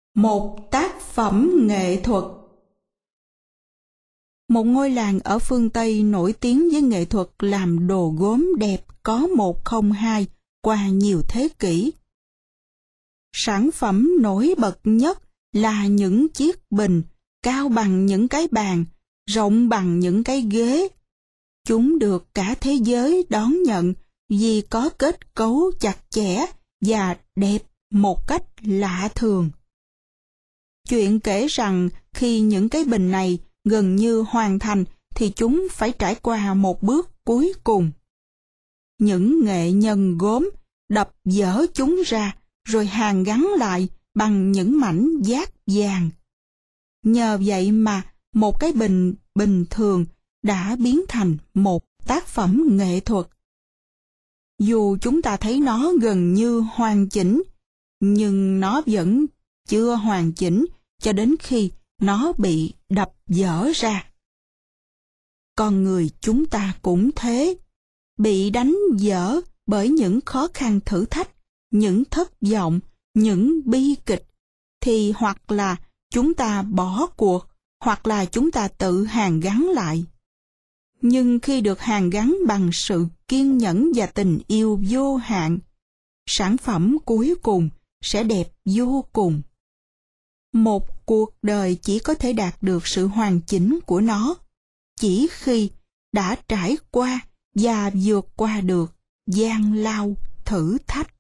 Một tác phẩm nghệ thuật. Một ngôi làng ở phương Tây nổi tiếng với nghệ thuật làm đồ gốm đẹp có 102 qua nhiều thế kỷ. Sản phẩm nổi bật nhất là những chiếc bình cao bằng những cái bàn, rộng bằng những cái ghế. Chúng được cả thế giới đón nhận vì có kết cấu chặt chẽ và đẹp một cách lạ thường. Chuyện kể rằng khi những cái bình này gần như hoàn thành thì chúng phải trải qua một bước cuối cùng. Những nghệ nhân gốm đập dỡ chúng ra rồi hàn gắn lại bằng những mảnh dát vàng. Nhờ vậy mà một cái bình bình thường đã biến thành một tác phẩm nghệ thuật. Dù chúng ta thấy nó gần như hoàn chỉnh, nhưng nó vẫn chưa hoàn chỉnh cho đến khi nó bị đập dỡ ra. Con người chúng ta cũng thế, bị đánh dỡ bởi những khó khăn thử thách, những thất vọng, những bi kịch, thì hoặc là chúng ta bỏ cuộc, hoặc là chúng ta tự hàn gắn lại. Nhưng khi được hàn gắn bằng sự kiên nhẫn và tình yêu vô hạn, sản phẩm cuối cùng sẽ đẹp vô cùng. Một cuộc đời chỉ có thể đạt được sự hoàn chỉnh của nó chỉ khi đã trải qua và vượt qua được gian lao thử thách.